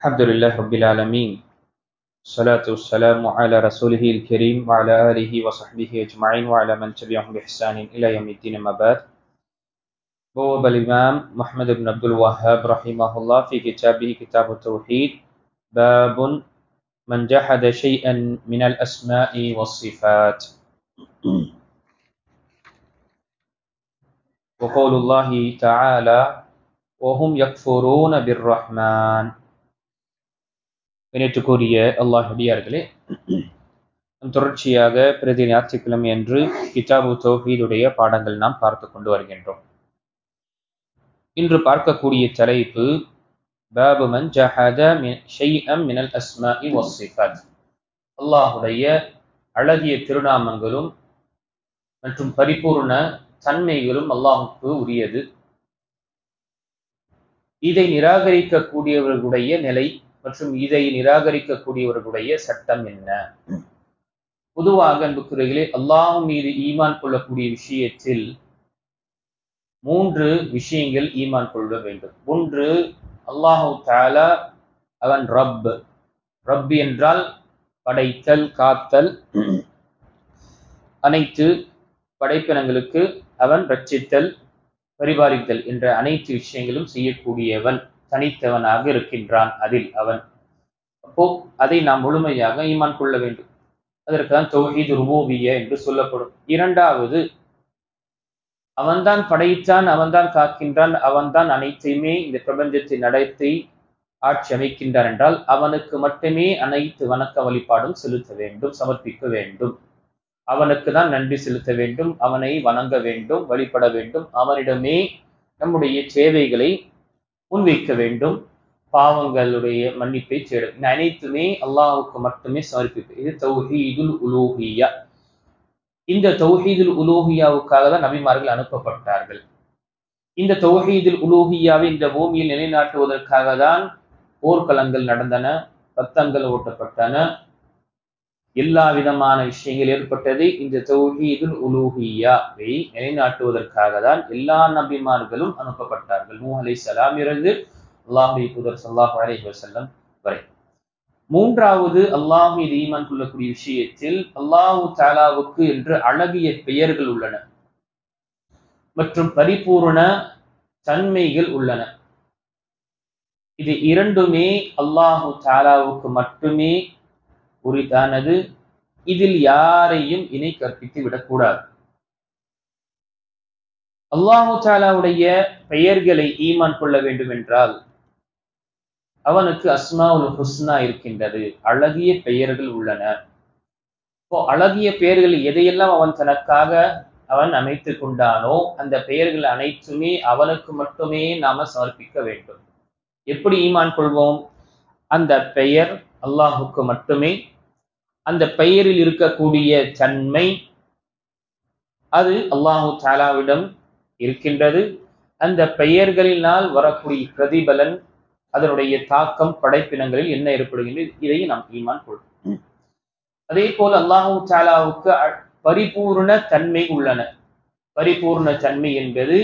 الحمد لله رب العالمين. الصلاة والسلام على رسوله الكريم وعلى آله وصحبه أجمعين وعلى من تبعهم بإحسان إلى يوم الدين. ما بعد. بواب الإمام محمد بن عبد الوهاب رحمه الله في كتابه كتاب التوحيد باب من جحد شيئا من الأسماء والصفات. وقول الله تعالى وهم يكفرون بالرحمن. இணைத்துக்குரிய அல்லாஹ் அடியார்களே, தொடர்ச்சியாக பிரதி ஞாயிற்றுக்கிழமை என்று கிதாபு தௌஹீதுடைய பாடங்கள் நாம் பார்த்து கொண்டு வருகின்றோம். இன்று பார்க்கக்கூடிய தலைப்பு பாபு மன் ஜஹத ஷைஅம் மினல் அஸ்மாஇ வஸ்ஸிஃபாத். அல்லாஹுடைய அழகிய திருநாமங்களும் மற்றும் பரிபூர்ண தன்மைகளும் அல்லாஹுக்கு உரியது. இதை நிராகரிக்கக்கூடியவர்களுடைய நிலை மற்றும் இதை நிராகரிக்கக்கூடியவர்களுடைய சட்டம் என்ன? பொதுவாக அன்புக்குரியவர்களே, அல்லாஹ் மீது ஈமான் கொள்ளக்கூடிய விஷயத்தில் 3 விஷயங்கள் ஈமான் கொள்ள வேண்டும். ஒன்று, அல்லாஹு தஆலா அவன் ரப் என்றால் படைத்தல், காத்தல், அனைத்து படைப்பினங்களுக்கு அவன் ரட்சித்தல், பரிபாலித்தல் என்ற அனைத்து விஷயங்களும் செய்யக்கூடியவன், தனித்தவனாக இருக்கின்றான். அதில் அவன் அப்போ அதை நாம் முழுமையாக ஈமான் கொள்ள வேண்டும். அதற்குதான் தௌஹீது ருபூபிய்யா என்று சொல்லப்படும். இரண்டாவது, அவன்தான் படைத்தான், அவன்தான் காக்கின்றான், அவன்தான் அனைத்தையுமே இந்த பிரபஞ்சத்தை நடத்தி ஆட்சி அமைக்கின்றான் என்றால் அவனுக்கு மட்டுமே அனைத்து வணக்க வழிபாடும் செலுத்த வேண்டும், சமர்ப்பிக்க வேண்டும். அவனுக்கு தான் நன்றி செலுத்த வேண்டும், அவனை வணங்க வேண்டும், வழிபட வேண்டும். அவனிடமே நம்முடைய சேவைகளை முன்வைக்க வேண்டும், பாவங்களுடைய மன்னிப்பை தேட. இந்த அனைத்துமே அல்லாஹுக்கு மட்டுமே சமர்ப்பிப்பு. இது தௌஹீதுல் உலூஹிய்யா. இந்த தௌஹீதுல் உலூஹிய்யாவுக்காக தான் நபிமார்கள் அனுப்பப்பட்டார்கள். இந்த தௌஹீதுல் உலூஹிய்யாவை இந்த பூமியில் நிலைநாட்டுவதற்காக தான் போர்க்களங்கள் நடந்தன, ரத்தங்கள் ஓட்டப்பட்டன, எல்லா விதமான விஷயங்கள் ஏற்பட்டது. இந்த தௌஹீதுல் உலூஹிய்யாவை நிலைநாட்டுவதற்காக தான் எல்லா நபிமார்களும் அனுப்பப்பட்டார்கள். நூஹ் அலைஹிஸ்ஸலாம் இருந்து அல்லாஹ்வுடைய தூதர் ஸல்லல்லாஹு அலைஹி வஸல்லம் வரை. மூன்றாவது, அல்லாஹ் மீது ஈமான் கொள்ளக்கூடிய விஷயத்தில் அல்லாஹ் தஆலாவுக்கு என்று அழகிய பெயர்கள் உள்ளன மற்றும் பரிபூர்ண தன்மைகள் உள்ளன. இது இரண்டுமே அல்லாஹ் தஆலாவுக்கு மட்டுமே உரித்தானது. இதில் யாரையும் இணை கற்பித்து விடக்கூடாது. அல்லாஹ் தஆலாவுடைய பெயர்களை ஈமான் கொள்ள வேண்டும் என்றால் அவனுக்கு அஸ்மாஉல் ஹுஸ்னா இருக்கின்றது, அழகிய பெயர்கள் உள்ளன. இப்போ அழகிய பெயர்கள் எதையெல்லாம் அவன் தனக்காக அவன் அமைத்துக் கொண்டானோ அந்த பெயர்கள் அனைத்துமே அவனுக்கு மட்டுமே நாம சமர்ப்பிக்க வேண்டும். எப்படி ஈமான் கொள்வோம்? அந்த பெயர் அல்லாஹுக்கு மட்டுமே, அந்த பெயரில் இருக்கக்கூடிய தன்மை அது அல்லாஹு தஆலாவிடம் இருக்கின்றது. அந்த பெயர்களினால் வரக்கூடிய பிரதிபலன், அதனுடைய தாக்கம் படைப்பினங்களில் என்ன ஏற்படுகின்றது, இதையும் நாம் ஈமான் கொள்வோம். அதே போல் அல்லாஹு தஆலாவுக்கு பரிபூர்ண தன்மை உள்ளன. பரிபூர்ண தன்மை என்பது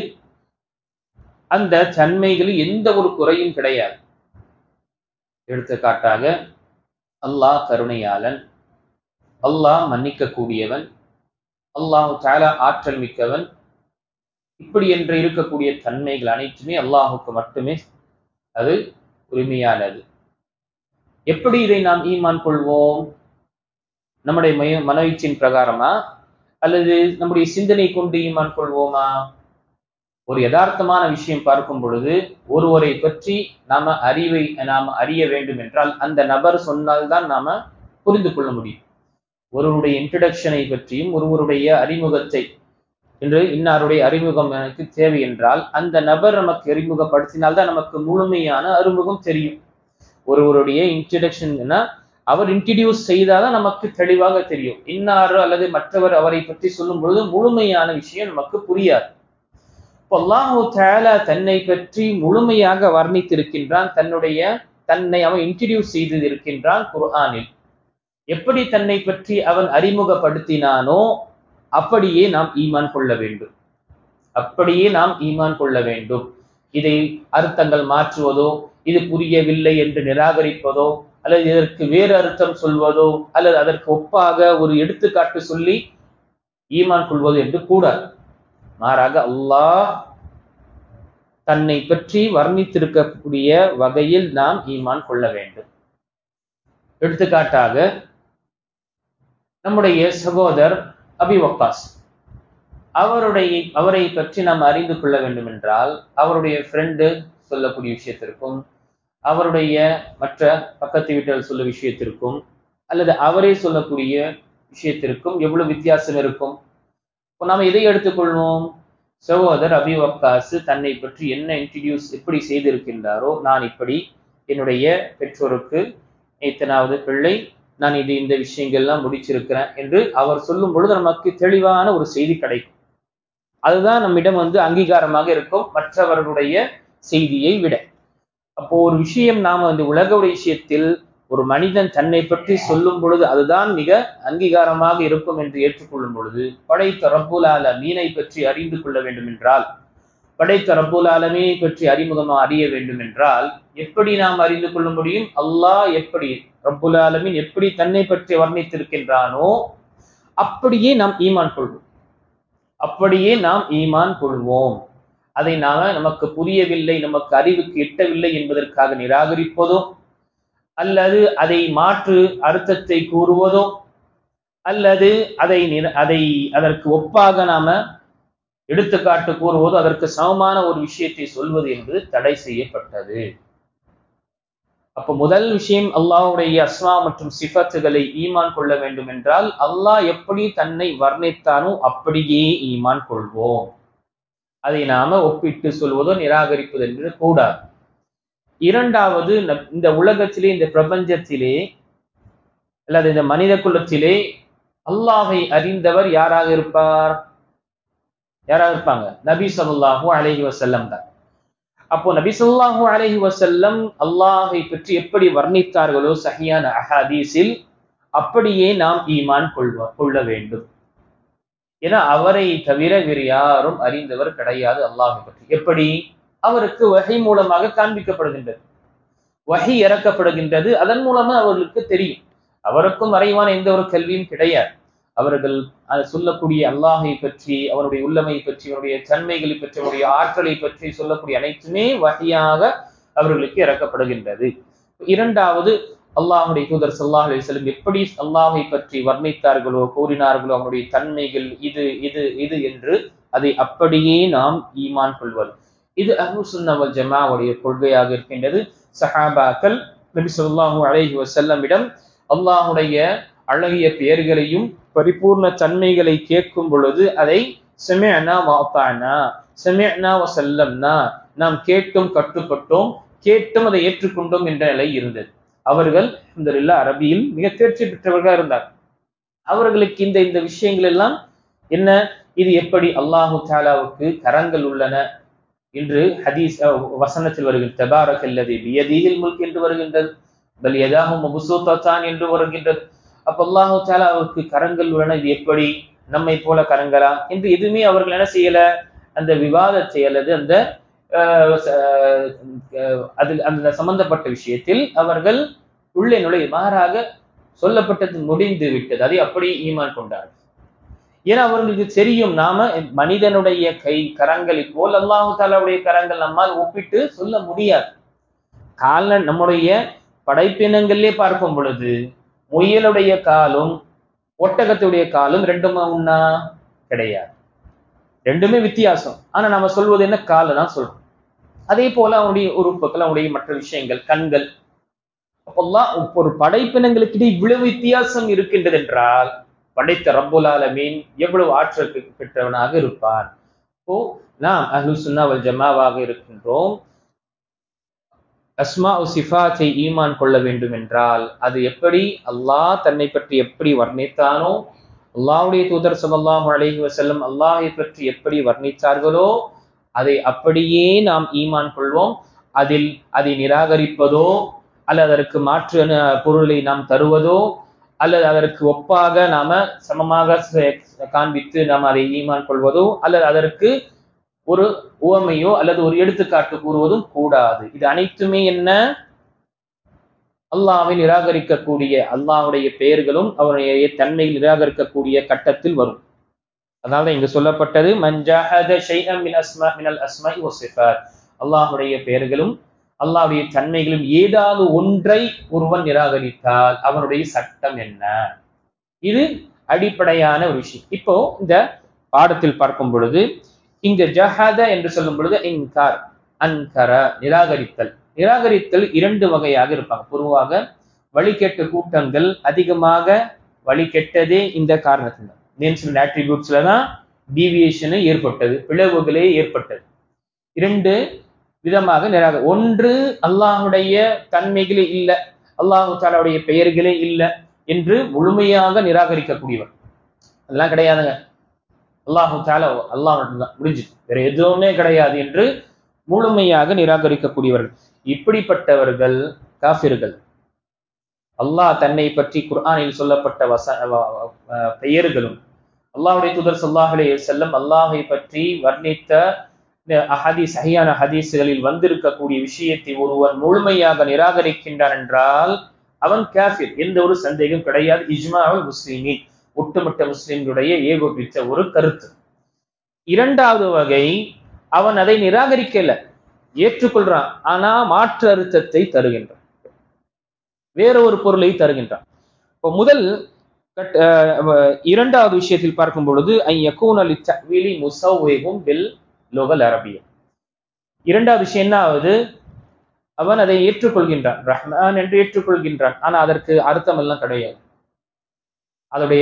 அந்த தன்மைகளில் எந்த ஒரு குறையும் கிடையாது. எடுத்துக்காட்டாக, அல்லாஹ் கருணையாளன், அல்லாஹ் மன்னிக்க கூடியவன், அல்லாஹு தஆலா ஆற்றல் மிக்கவன், இப்படி என்று இருக்கக்கூடிய தன்மைகள் அனைத்துமே அல்லாஹுக்கு மட்டுமே அது உரிமையானது. எப்படி இதை நாம் ஈமான் கொள்வோம்? நம்முடைய மனோயிச்சின் பிரகாரமா அல்லது நம்முடைய சிந்தனை கொண்டு ஈமான் கொள்வோமா? ஒரு யதார்த்தமான விஷயம் பார்க்கும் பொழுது ஒருவரை பற்றி நாம அறிய வேண்டும் என்றால் அந்த நபர் சொன்னால்தான் நாம புரிந்து கொள்ள முடியும். ஒருவருடைய இன்ட்ரடக்ஷனை பற்றியும் ஒருவருடைய அறிமுகத்தை என்று இன்னாருடைய அறிமுகம் எனக்கு தேவை என்றால் அந்த நபர் நமக்கு அறிமுகப்படுத்தினால்தான் நமக்கு முழுமையான அறிமுகம் தெரியும். ஒருவருடைய இன்ட்ரடக்ஷன் அவர் இன்ட்ரடியூஸ் செய்தாதான் நமக்கு தெளிவாக தெரியும். இன்னாரு அல்லது மற்றவர் அவரை பற்றி சொல்லும் பொழுது முழுமையான விஷயம் நமக்கு புரியாது. அல்லாஹு தஆலா தன்னை பற்றி முழுமையாக வர்ணித்திருக்கின்றான். தன்னை அவன் இன்ட்ரடியூஸ் செய்து இருக்கின்றான் குர்ஆனில். எப்படி தன்னை பற்றி அவன் அறிமுகப்படுத்தினானோ அப்படியே நாம் ஈமான் கொள்ள வேண்டும். அப்படியே நாம் ஈமான் கொள்ள வேண்டும். இதை அர்த்தங்கள் மாற்றுவதோ இது புரியவில்லை என்று நிராகரிப்பதோ அல்லது இதற்கு வேறு அர்த்தம் சொல்வதோ அல்லது அதற்கு ஒப்பாக ஒரு எடுத்துக்காட்டு சொல்லி ஈமான் கொள்வது என்று கூடாது. மாறாக அல்லாஹ் தன்னை பற்றி வர்ணித்திருக்கக்கூடிய வகையில் நாம் ஈமான் கொள்ள வேண்டும். எடுத்துக்காட்டாக நம்முடைய சகோதரர் அபி வக்காஸ் அவரை பற்றி நாம் அறிந்து கொள்ள வேண்டும் என்றால் அவருடைய ஃப்ரெண்டு சொல்லக்கூடிய விஷயத்திற்கும் அவருடைய மற்ற பக்கத்து வீட்டில் சொல்ல விஷயத்திற்கும் அல்லது அவரே சொல்லக்கூடிய விஷயத்திற்கும் எவ்வளவு வித்தியாசம் இருக்கும். நாம் இதை எடுத்துக்கொள்வோம். சகோதரர் அபி வக்காஸ் தன்னை பற்றி என்ன இன்ட்ரடியூஸ் எப்படி செய்திருக்கின்றாரோ, நான் இப்படி என்னுடைய பெற்றோருக்கு இத்தனாவது பிள்ளை, நான் இந்த விஷயங்கள்லாம் முடிச்சிருக்கிறேன் என்று அவர் சொல்லும் பொழுது நமக்கு தெளிவான ஒரு செய்தி கிடைக்கும். அதுதான் நம்மிடம் அங்கீகாரமாக இருக்கும் மற்றவர்களுடைய செய்தியை விட. அப்போ ஒரு விஷயம் நாம உலக விஷயத்தில் ஒரு மனிதன் தன்னை பற்றி சொல்லும் பொழுது அதுதான் மிக அங்கீகாரமாக இருக்கும் என்று ஏற்றுக்கொள்ளும் பொழுது, படைத்த ரப்புல் ஆலமீனை பற்றி அறிந்து கொள்ள வேண்டும் என்றால், படைத்த ரப்புல் ஆலமீனை பற்றி அறிமுகமாக அறிய வேண்டும் என்றால் எப்படி நாம் அறிந்து கொள்ள முடியும்? அல்லாஹ் எப்படி, ரப்புல் ஆலமீன் எப்படி தன்னை பற்றி வர்ணித்திருக்கின்றானோ அப்படியே நாம் ஈமான் கொள்வோம். அப்படியே நாம் ஈமான் கொள்வோம். அதை நமக்கு புரியவில்லை, நமக்கு அறிவுக்கு எட்டவில்லை என்பதற்காக நிராகரிப்பதோ அல்லது அதை மாற்று அர்த்தத்தை கூறுவதோ அல்லது அதற்கு ஒப்பாக நாம எடுத்துக்காட்டு கூறுவதோ அதற்கு சமமான ஒரு விஷயத்தை சொல்வது என்பது தடை செய்யப்பட்டது. அப்ப முதல் விஷயம், அல்லாஹ்வுடைய அஸ்மா மற்றும் சிஃபத்துகளை ஈமான் கொள்ள வேண்டும் என்றால் அல்லாஹ் எப்படி தன்னை வர்ணித்தானோ அப்படியே ஈமான் கொள்வோம். அதை நாம ஒப்பிட்டு சொல்வதோ நிராகரிப்பது என்று கூடாது. இரண்டாவது, இந்த உலகத்திலே, இந்த பிரபஞ்சத்திலே அல்லது இந்த மனித குலத்திலே அல்லாஹை அறிந்தவர் யாராக இருப்பாங்க? நபி ஸல்லல்லாஹு அலைஹி வஸல்லம் தான். அப்போ நபி ஸல்லல்லாஹு அலைஹி வஸல்லம் அல்லாஹை பற்றி எப்படி வர்ணித்தார்களோ சஹீஹான அஹாதீஸில் அப்படியே நாம் ஈமான் கொள்ள வேண்டும். ஏன்னா அவரை தவிர வேறு யாரும் அறிந்தவர் கிடையாது அல்லாஹை பற்றி. எப்படி? அவருக்கு வஹி மூலமாக காண்பிக்கப்படுகின்றது, வஹி இறக்கப்படுகின்றது, அதன் மூலமா அவர்களுக்கு தெரியும். அவருக்கும் மறைவான எந்த ஒரு கல்வியும் கிடையாது. அவர்கள் சொல்லக்கூடிய அல்லாஹை பற்றி, அவருடைய உள்ளமை பற்றி, அவருடைய தன்மைகளை பற்றி, அவருடைய ஆற்றலை பற்றி சொல்லக்கூடிய அனைத்துமே வஹியாக அவர்களுக்கு இறக்கப்படுகின்றது. இரண்டாவது, அல்லாஹுடைய தூதர் ஸல்லல்லாஹு அலைஹி வஸல்லம் எப்படி அல்லாஹை பற்றி வர்ணித்தார்களோ கூறினார்களோ அவருடைய தன்மைகள் இது இது இது என்று அதை அப்படியே நாம் ஈமான் கொள்வது. இது அஹ்லுஸ் சுன்னah வல் ஜமாஅவுடைய கொள்கையாக இருக்கின்றது. சஹாபாக்கள் நபி ஸல்லல்லாஹு அலைஹி வஸல்லமிடம் அல்லாஹ்வுடைய அழகிய பெயர்களையும் பரிபூர்ண தன்மைகளை கேட்கும் பொழுது அதை சமிஅனா வ அதானா, சமிஅனா வ சல்லம்னா, நாம் கேட்டும் கட்டுப்பட்டோம், கேட்டும் அதை ஏற்றுக்கொண்டோம் என்ற நிலை இருந்தது. அவர்கள் அல்ஹம்துலில்லாஹ் அரபியில் மிக தேர்ச்சி பெற்றவர்களாக இருந்தார். அவர்களுக்கு இந்த விஷயங்கள் எல்லாம் என்ன, இது எப்படி அல்லாஹு தஆலாவுக்கு கரங்கள் உள்ளன என்று ஹதீஸ் வசனத்தில் வருகின்ற தபாரக்கல்லதி பியதிஹில் முல்க் என்று வருகின்றது, பல் யதாஹு மப்சூதத்தான் என்று வருகின்றது. அப்ப அல்லாஹு தஆலாவுக்கு கரங்கள் உள்ளன, இது எப்படி நம்மை போல கரங்களா என்று எதுவுமே அவர்கள் என்ன செய்யல, அந்த விவாதத்தை அல்லது அந்த சம்பந்தப்பட்ட விஷயத்தில் அவர்கள் உள்ளே நுழை, மாறாக சொல்லப்பட்டது முடிந்து விட்டது, அதை அப்படி ஈமான் கொண்டார்கள். ஏன்னா அவர்களுக்கு தெரியும், நாம மனிதனுடைய கரங்களை போல் அல்லாஹு தஆலாவுடைய கரங்கள் நம்மால் ஒப்பிட்டு சொல்ல முடியாது. நம்முடைய படைப்பினங்களிலே பார்க்கும் பொழுது முயலுடைய காலும் ஒட்டகத்துடைய காலும் ரெண்டுமா ஒண்ணா? கிடையாது, ரெண்டுமே வித்தியாசம். ஆனா நம்ம சொல்வது என்ன, காலை தான் சொல்றோம். அதே போல அவனுடைய உறுப்புகள், அவனுடைய மற்ற விஷயங்கள், கண்கள், அப்பெல்லாம் ஒரு படைப்பினங்களுக்கு இவ்வளவு வித்தியாசம் இருக்கின்றது என்றால் படைத்த ரப்புல் ஆலமீன் எவ்வளவு ஆற்றல் பெற்றவனாக இருப்பான். இப்போ நாம் அஹ்லுஸ் சுன்னah வல் ஜமாஅவாக இருக்கின்றோம். அஸ்மா சிஃபாத்தை ஈமான் கொள்ள வேண்டும் என்றால் அது எப்படி அல்லாஹ் தன்னை பற்றி எப்படி வர்ணித்தானோ, அல்லாஹ்வுடைய தூதர் ஸல்லல்லாஹு அலைஹி வஸல்லம் அல்லாஹை பற்றி எப்படி வர்ணித்தார்களோ அதை அப்படியே நாம் ஈமான் கொள்வோம். அதை நிராகரிப்பதோ அல்லது அதற்கு மாற்று பொருளை நாம் தருவதோ அல்லது அதற்கு ஒப்பாக நாம சமமாக காண்பித்து நாம் அதை ஈமான் கொள்வதோ அல்லது அதற்கு ஒரு உவமையோ அல்லது ஒரு எடுத்துக்காட்டு கூறுவதும் கூடாது. இது அனைத்துமே என்ன? அல்லாஹ்வை நிராகரிக்கக்கூடிய, அல்லாஹ்வுடைய பெயர்களும் அவருடைய தன்மையில் நிராகரிக்கக்கூடிய கட்டத்தில் வரும். அதனால இங்கு சொல்லப்பட்டது மன் ஜஹத ஷைஅன் மினல் அஸ்மாஇ வஸ்ஸிஃபாத். அல்லாஹ்வுடைய பெயர்களும் அல்லாஹ்வுடைய தன்மைகளும் ஏதாவது ஒன்றை ஒருவன் நிராகரித்தால் அவனுடைய சட்டம் என்ன? இது அடிப்படையான ஒரு விஷயம். இப்போ இந்த பாடத்தில் பார்க்கும் பொழுது இங்க ஜஹத என்று சொல்லும் பொழுது இன்கார், அன்கர, நிராகரித்தல். நிராகரித்தல் இரண்டு வகையாக இருப்பாங்க. பொதுவாக வழிகெட்ட கூட்டங்கள் அதிகமாக வழிகெட்டதே இந்த காரணத்தினால். நேம்ஸ் அட்ரிபியூட்ஸ்ல தான் டீவியேஷன் ஏற்பட்டது, பிளவுகளே ஏற்பட்டது. இரண்டு விதமாக ஒன்று அல்லாஹுடைய தன்மைகளே இல்லை, அல்லாஹு தாலாவுடைய பெயர்களே இல்லை என்று முழுமையாக நிராகரிக்கக்கூடியவர். அதெல்லாம் கிடையாதுங்க, அல்லாஹு தாலா அல்லாஹ் முடிஞ்சு வேற எதுவுமே கிடையாது என்று முழுமையாக நிராகரிக்கக்கூடியவர்கள். இப்படிப்பட்டவர்கள் காஃபிர்கள். அல்லாஹ் தன்னை பற்றி குர்ஆனில் சொல்லப்பட்ட பெயர்களும் அல்லாஹ்வுடைய தூதர் ஸல்லல்லாஹு அலைஹி வஸல்லம் அல்லாஹை பற்றி வர்ணித்த சஹீஹான ஹதீஸ்களில் வந்திருக்கக்கூடிய விஷயத்தை ஒருவன் முழுமையாக நிராகரிக்கின்றான் என்றால் அவன் காஃபிர், எந்த ஒரு சந்தேகம் கிடையாது. இஜ்மாஉல் முஸ்லிமீன், ஒட்டுமொத்த முஸ்லிம்களுடைய ஏகோபித்த ஒரு கருத்து. இரண்டாவது வகை, அவன் அதை நிராகரிக்கல, ஏற்றுக்கொள்றான், ஆனா மாற்று அர்த்தத்தை தருகின்றான், வேற ஒரு பொருளை தருகின்றான். இப்போ முதல் இரண்டாவது விஷயத்தில் பார்க்கும் பொழுது இரண்டாவது விஷயம் என்ன ஆகுது? அவன் அதை ஏற்றுக்கொள்கின்றான், ரஹ்மான் என்று ஏற்றுக்கொள்கின்றான், ஆனா அதற்கு அர்த்தம் எல்லாம் கிடையாது, அதோடைய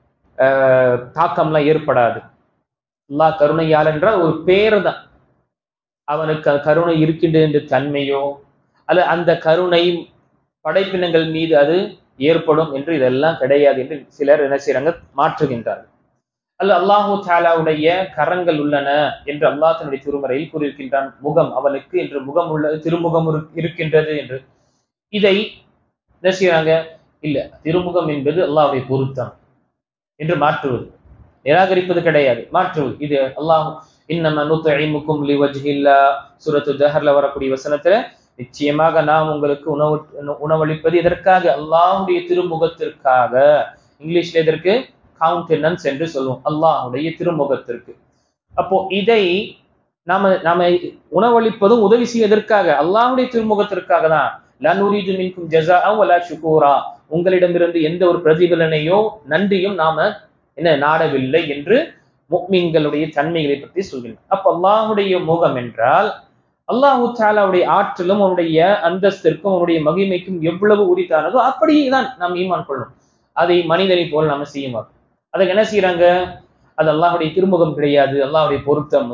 தாக்கம்லாம் ஏற்படாது. அல்லாஹ் கருணையால் என்றால் ஒரு பேர் தான், அவனுக்கு கருணை இருக்கின்றது என்ற தன்மையோ அல்ல அந்த கருணை படைப்பினங்கள் மீது அது ஏற்படும் என்று இதெல்லாம் கிடையாது என்று சிலர் என்ன செய்யறாங்க, மாற்றுகின்றார்கள். அல்ல அல்லாஹு தாலாவுடைய கரங்கள் உள்ளன என்று அல்லாஹ் தன்னுடைய திருமறையில் கூறியிருக்கின்றான். முகம் அவனுக்கு என்று முகம் உள்ள திருமுகம் இருக்கின்றது என்று. இதை என்ன செய்யறாங்க, இல்ல திருமுகம் என்பது அல்லாஹ்வுடைய பொருத்தம் என்று மாற்றுவது, நிராகரிப்பது கிடையாது, மாற்றுவது. இது அல்லாஹ் இன்னமா நுத்இமுக்கும் லிவஜ்ஹில்லாஹ் சூரத்து தஹர்ல வரக்கூடிய வசனத்துல நிச்சயமாக நாம் உங்களுக்கு உணவளிப்பது எதற்காக? அல்லாஹ்வுடைய திருமுகத்திற்காக. இங்கிலீஷ்ல எதற்கு? கவுண்டனன்ஸ் என்று சொல்லுவோம், அல்லாஹ்வுடைய திருமுகத்திற்கு. அப்போ இதை நாம உணவளிப்பதும் உதவி செய்வதற்காக, அல்லாஹ்வுடைய திருமுகத்திற்காக தான். லா நுரீது மின்கும் ஜஸாஅன் வலா ஷுகூரா, உங்களிடமிருந்து எந்த ஒரு பிரதிபலனையோ நன்றியும் நாம என்ன நாடவில்லை என்று முஃமின்களுடைய தன்மைகளை பற்றி சொல்கின்றோம். அப்ப அல்லாஹ்வுடைய முகம் என்றால் அல்லாஹு தஆலாவுடைய ஆற்றலும் அவருடைய அந்தஸ்திற்கும் அவருடைய மகிமைக்கும் எவ்வளவு உரித்தானதோ அப்படிதான் நாம் ஈமான் கொள்ளணும். அதை மனிதனை போல் நாம செய்ய மாட்டோம். அதுக்கு என்ன செய்யறாங்க, அது அல்லாஹுடைய திருமுகம் கிடையாது, அல்லாஹுடைய பொருத்தம்.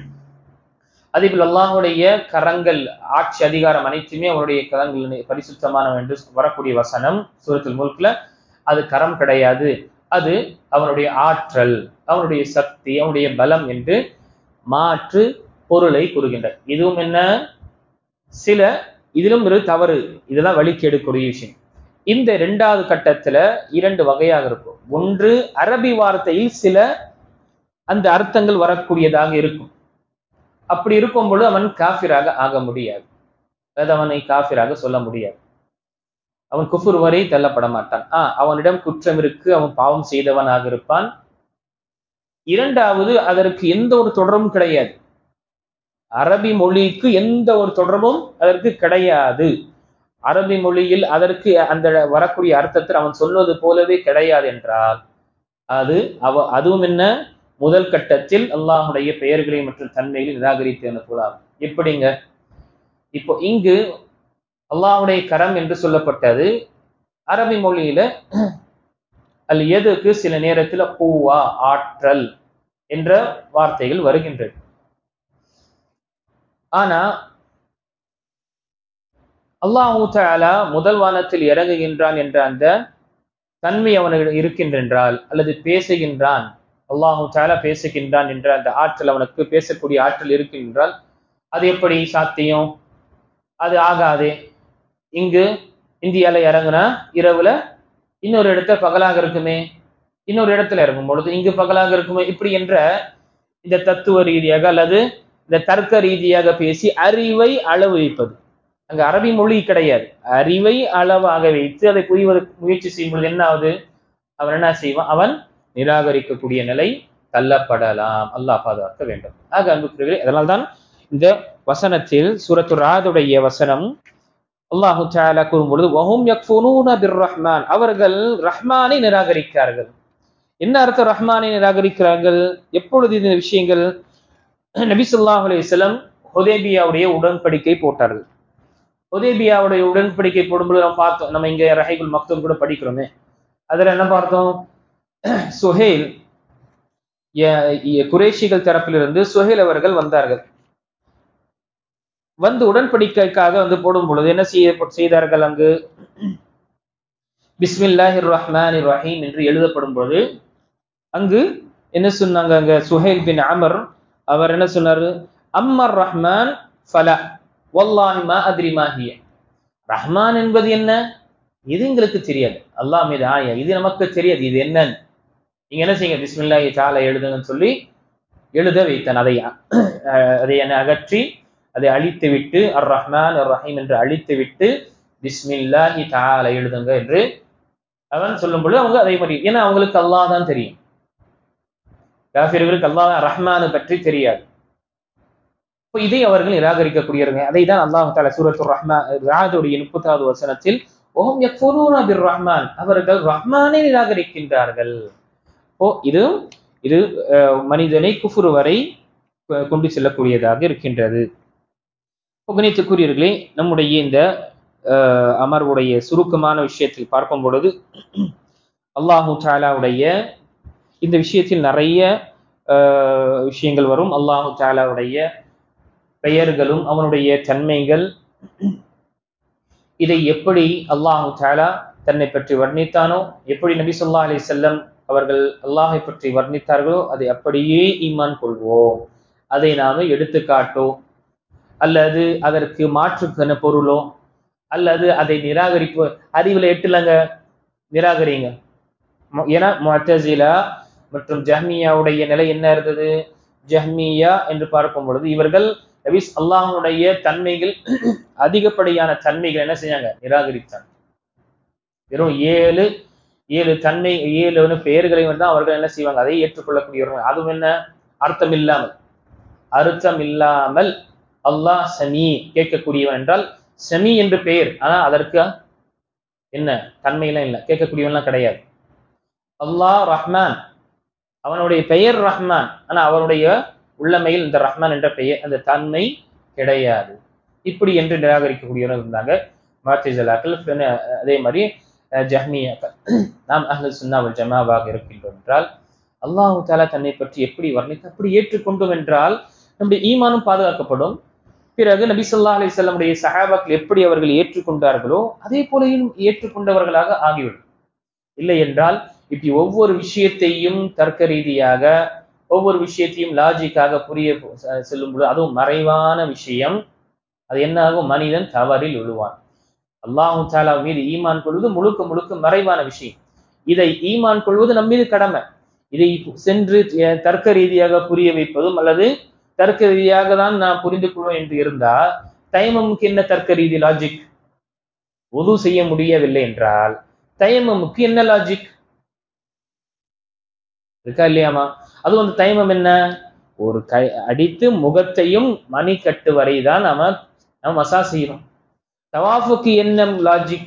அதே போல் அல்லாஹுடைய கரங்கள், ஆட்சி அதிகாரம் அனைத்துமே அவருடைய கரங்கள் பரிசுத்தமானவன் என்று வரக்கூடிய வசனம் சூரத்துல் முல்க்ல, அது கரம் கிடையாது, அது அவனுடைய ஆற்றல், அவனுடைய சக்தி, அவனுடைய பலம் என்று மாற்று பொருளை கூறுகின்ற. இதுவும் என்ன, சில இதிலும் ஒரு தவறு, இதெல்லாம் வழிகேடுக்கூடிய விஷயம். இந்த இரண்டாவது கட்டத்துல இரண்டு வகையாக இருக்கும். ஒன்று, அரபி வார்த்தையில் சில அந்த அர்த்தங்கள் வரக்கூடியதாக இருக்கும். அப்படி இருக்கும் பொழுது அவன் காஃபிராக ஆக முடியாது, அதாவது அவனை காஃபிராக சொல்ல முடியாது, அவன் குஃபுர் வரை தள்ளப்பட மாட்டான். அவனிடம் குற்றம் இருக்கு, அவன் பாவம் செய்தவனாக இருப்பான். இரண்டாவது, அதற்கு எந்த ஒரு தொடர்பும் கிடையாது, அரபி மொழிக்கு எந்த ஒரு தொடர்பும் அதற்கு கிடையாது. அரபி மொழியில் அதற்கு அந்த வரக்கூடிய அர்த்தத்தில் அவன் சொல்வது போலவே கிடையாது என்றால் அது அதுவும் என்ன, முதல் கட்டத்தில் அல்லாஹுடைய பெயர்களை மற்றும் தன்மைகளை நிராகரித்து போலாம். எப்படிங்க? இப்போ இங்கு அல்லாஹுடைய கரம் என்று சொல்லப்பட்டது அரபி மொழியில அது எதுக்கு சில நேரத்தில் கூவா, ஆற்றல் என்ற வார்த்தைகள் வருகின்றது. ஆனா அல்லாஹு தஆலா முதல் வானத்தில் இறங்குகின்றான் என்ற அந்த தன்மை அவனுக்கு இருக்கின்றால், அல்லது பேசுகின்றான், அல்லாஹு தஆலா பேசுகின்றான் என்ற அந்த ஆற்றல், அவனுக்கு பேசக்கூடிய ஆற்றல் இருக்கின்றால் அது எப்படி சாத்தியம்? அது ஆகாதே. இங்கு இந்தியால இறங்குனா இரவுல இன்னொரு இடத்துல பகலாக இருக்குமே, இன்னொரு இடத்துல இறங்கும் பொழுது இங்கு பகலாக இருக்குமே, இப்படி என்ற இந்த தத்துவ ரீதியாக அல்லது இந்த தர்க்க ரீதியாக பேசி அறிவை அளவு வைப்பது. அங்க அரபி மொழி கிடையாது. அறிவை அளவாக வைத்து அதை புரிவதற்கு முயற்சி செய்யும்போது என்ன ஆகுது? அவன் என்ன செய்வான்? அவன் நிராகரிக்கக்கூடிய நிலை தள்ளப்படலாம். அல்லாஹ் பாதுகாக்க வேண்டும். ஆக அன்புக்குரியவர்களே, அதனால்தான் இந்த வசனத்தில் சூரத்து ராதுடைய வசனம் அல்லாஹு தஆலா கூறும்பொழுது வஹும் யக்ஃபுரூன பிர்ரஹ்மான், அவர்கள் ரஹ்மானை நிராகரிக்கிறார்கள். என்ன அர்த்தம் ரஹ்மானை நிராகரிக்கிறார்கள்? எப்பொழுது இந்த விஷயங்கள்? நபி ஸல்லல்லாஹு அலைஹி வஸல்லம் ஹுதைபியாவுடைய உடன்படிக்கை போட்டார்கள். ஹுதைபியாவுடைய உடன்படிக்கை போடும்போது நம்ம பார்த்தோம், நம்ம இங்க ரஹீகுல் மக்தூம் கூட படிக்கிறோமே, அதுல என்ன பார்த்தோம்? சுஹைல், குறைஷிகள் தரப்பிலிருந்து சுஹைல் அவர்கள் வந்தார்கள். வந்து உடன்படிக்கைக்காக வந்து போடும் பொழுது என்ன செய்தார்கள்? அங்கு பிஸ்மில்லாஹிர் ரஹ்மானிர் ரஹீம் என்று எழுதப்படும் பொழுது அங்கு என்ன சொன்னாங்க? அங்க சுஹைல் பின் அமர் அவர் என்ன சொன்னாரு? அம்மர் ரஹ்மான் ஃபலா வல்லாஹி மா அத்ரி மா ஹிய. ரஹ்மான் என்பது என்ன? இது எங்களுக்கு தெரியாது. அல்லாஹ் மீது ஆய, இது நமக்கு தெரியாது, இது என்னன்னு. நீங்க என்ன செய்யுங்க? பிஸ்மில்லாஹி தஆலா எழுதுங்கன்னு சொல்லி எழுத வைத்தான். அதை அகற்றி அதை அழித்து விட்டு அர் ரஹ்மான் அர் ரஹீம் என்று அழித்து விட்டு பிஸ்மில்லாஹி தஆலா எழுதுங்க என்று அவன் சொல்லும் பொழுது அவங்க அதே மாதிரி, ஏன்னா அவங்களுக்கு அல்லாஹ் தான் தெரியும். காஃபிர்களுக்கு அல்லாஹ் ரஹ்மானை பற்றி தெரியாது. இதை அவர்கள் நிராகரிக்கக்கூடியவர்கள். அதை தான் அல்லாஹ் தஆலா சூரத்துர் ரஹ்மான் ராதுடைய 30வது வசனத்தில் வஹும் யக்ஃபுரூன பிர்ரஹ்மான், அவர்கள் ரஹ்மானை நிராகரிக்கின்றார்கள். இது இது மனிதனை குஃப்ர் வரை கொண்டு செல்லக்கூடியதாக இருக்கின்றது. கணித்துக்குரியவர்களே, நம்முடைய இந்த அமர்வுடைய சுருக்கமான விஷயத்தில் பார்க்கும் பொழுது அல்லாஹு தஆலாவுடைய இந்த விஷயத்தில் நிறைய விஷயங்கள் வரும். அல்லாஹு தஆலாவுடைய பெயர்களும் அவனுடைய தன்மைகள், இதை எப்படி அல்லாஹு தஆலா தன்னை பற்றி வர்ணித்தானோ, எப்படி நபி ஸல்லல்லாஹு அலைஹி வஸல்லம் அவர்கள் அல்லாஹை பற்றி வர்ணித்தார்களோ அதை அப்படியே ஈமான் கொள்வோம். அதை நாம எடுத்துக்காட்டோ அல்லது அதற்கு மாற்றுக்கான பொருளோ அல்லது அதை நிராகரிப்பு அறிவுல எட்டுலங்க நிராகரிங்க. ஏன்னா முஅத்தஸிலா மற்றும் ஜஹ்மியாவுடைய நிலை என்ன இருந்தது? ஜஹ்மியா என்று பார்க்கும் பொழுது இவர்கள் நபி அல்லாஹ்வுடைய தன்மைகள் அதிகப்படியான தன்மைகள் என்ன செஞ்சாங்க? நிராகரித்தாங்க. வெறும் ஏழு தன்மை 7 பெயர்களை வந்து அவர்கள் என்ன செய்வாங்க? அதை ஏற்றுக்கொள்ளக்கூடியவர்கள். அதுவும் என்ன? அர்த்தம் இல்லாமல் அல்லாஹ் சமீ, கேட்கக்கூடியவன் என்றால் சமீ என்று பெயர், ஆனா அதற்கு என்ன தன்மையெல்லாம் இல்லை, கேட்கக்கூடியவன்லாம் கிடையாது. அல்லாஹ் ரஹ்மான், அவனுடைய பெயர் ரஹ்மான், ஆனா அவருடைய உள்ளமையில் இந்த ரஹ்மான் என்ற பெயர் அந்த தன்மை கிடையாது. இப்படி என்று நிராகரிக்கக்கூடியவர்கள் இருந்தாங்க முஅத்தஸிலாக்கள். அதே மாதிரி ஜஹ்மியாக்கள். நாம் அஹ்லுஸ் சுன்னா வல் ஜமாவாக இருக்கின்றோம் என்றால் அல்லாஹு தஆலா தன்னை பற்றி எப்படி வர்ணித்து அப்படி ஏற்றுக்கொண்டோம் என்றால் நம்முடைய ஈமானும் பாதுகாக்கப்படும். பிறகு நபி ஸல்லல்லாஹு அலைஹி வஸல்லம் உடைய சஹாபாக்கள் எப்படி அவர்கள் ஏற்றுக்கொண்டார்களோ அதே போலையும் ஏற்றுக்கொண்டவர்களாக ஆகிவிடும். இல்லை என்றால் இப்படி ஒவ்வொரு விஷயத்தையும் தர்க்க ரீதியாக ஒவ்வொரு விஷயத்தையும் லாஜிக்காக புரிய செல்லும் பொழுது அதுவும் மறைவான விஷயம், அது என்ன ஆகும்? மனிதன் தவறில் விழுவான். அல்லாஹு தஆலா மீது ஈமான் கொள்வது முழுக்க முழுக்க மறைவான விஷயம். இதை ஈமான் கொள்வது நம் மீது கடமை. இதை சென்று தர்க்க ரீதியாக புரிய வைப்பதும் அல்லது தர்க்க ரீதியாக தான் நான் புரிந்து கொள்வேன் என்று இருந்தா தயமமுக்கு என்ன தர்க்க ரீதி லாஜிக்? வுது செய்ய முடியவில்லை என்றால் தயமமுக்கு என்ன லாஜிக் இருக்கா இல்லையாமா? அது வந்து தயமம் என்ன? ஒரு கை அடித்து முகத்தையும் மணிக்கட்டு வரை தான் நம்ம மசா செய்யணும். தவாஃபுக்கு என்ன லாஜிக்?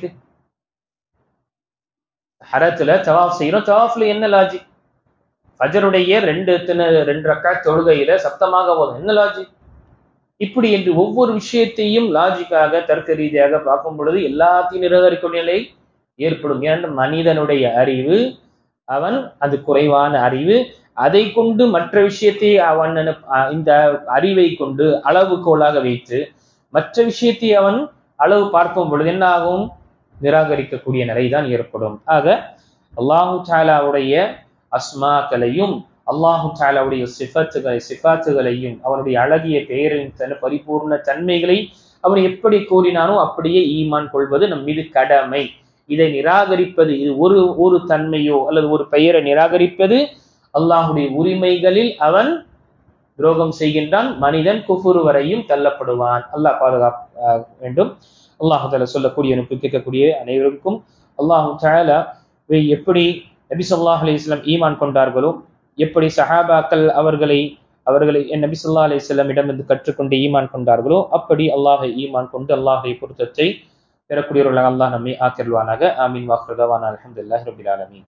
ஹரத்துல தவாஃப் செய்யறோம், தவாஃப்ல என்ன லாஜிக்? ஃபஜருடைய 2 ரக்காத் தொழுகையில சப்தமாக போதும், என்ன லாஜிக்? இப்படி என்று ஒவ்வொரு விஷயத்தையும் லாஜிக்காக தர்க்க ரீதியாக பார்க்கும் பொழுது எல்லாத்தையும் நிராகரிக்கும் நிலை ஏற்படும். ஏன்னா மனிதனுடைய அறிவு அவன் அது குறைவான அறிவு, அதை கொண்டு மற்ற விஷயத்தை அவன் இந்த அறிவை கொண்டு அளவுகோலாக வைத்து மற்ற விஷயத்தை அவன் அளவு பார்க்கும் பொழுது என்ன ஆகும்? நிராகரிக்கக்கூடிய நிலைதான் ஏற்படும். ஆக அல்லாஹு தஆலாவுடைய அஸ்மாக்களையும் அல்லாஹு தஆலாவுடைய சிஃபாத்துகளையும் அவனுடைய அழகிய பெயரின் பரிபூர்ண தன்மைகளை அவன் எப்படி கூறினானோ அப்படியே ஈமான் கொள்வது நம் மீது கடமை. இதை நிராகரிப்பது, இது ஒரு தன்மையோ அல்லது ஒரு பெயரை நிராகரிப்பது அல்லாஹுடைய உரிமைகளில் அவன் துரோகம் செய்கின்றான், மனிதன் குஃபுர் வரையும் தள்ளப்படுவான். அல்லாஹ் பாதுகாக்க வேண்டும். அல்லாஹ் தஆலா சொல்லக்கூடிய கேட்கக்கூடிய அனைவருக்கும் அல்லாஹ் தஆலா எப்படி நபி ஸல்லல்லாஹு அலைஹி வஸல்லம் ஈமான் கொண்டார்களோ, எப்படி சஹாபாக்கள் அவர்களை நபி ஸல்லல்லாஹு அலைஹி வஸல்லம் இடமிருந்து கற்றுக்கொண்டு ஈமான் கொண்டார்களோ, அப்படி அல்லாஹை ஈமான் கொண்டு அல்லாஹ்வை பொருத்தத்தை பெறக்கூடியவர்களாக அல்லாஹ் நம்மை ஆக்கிடுவானாக. ஆமீன். வாஹிரு தஅவானா அல்ஹம்துலில்லாஹி ரப்பில் ஆலமீன்.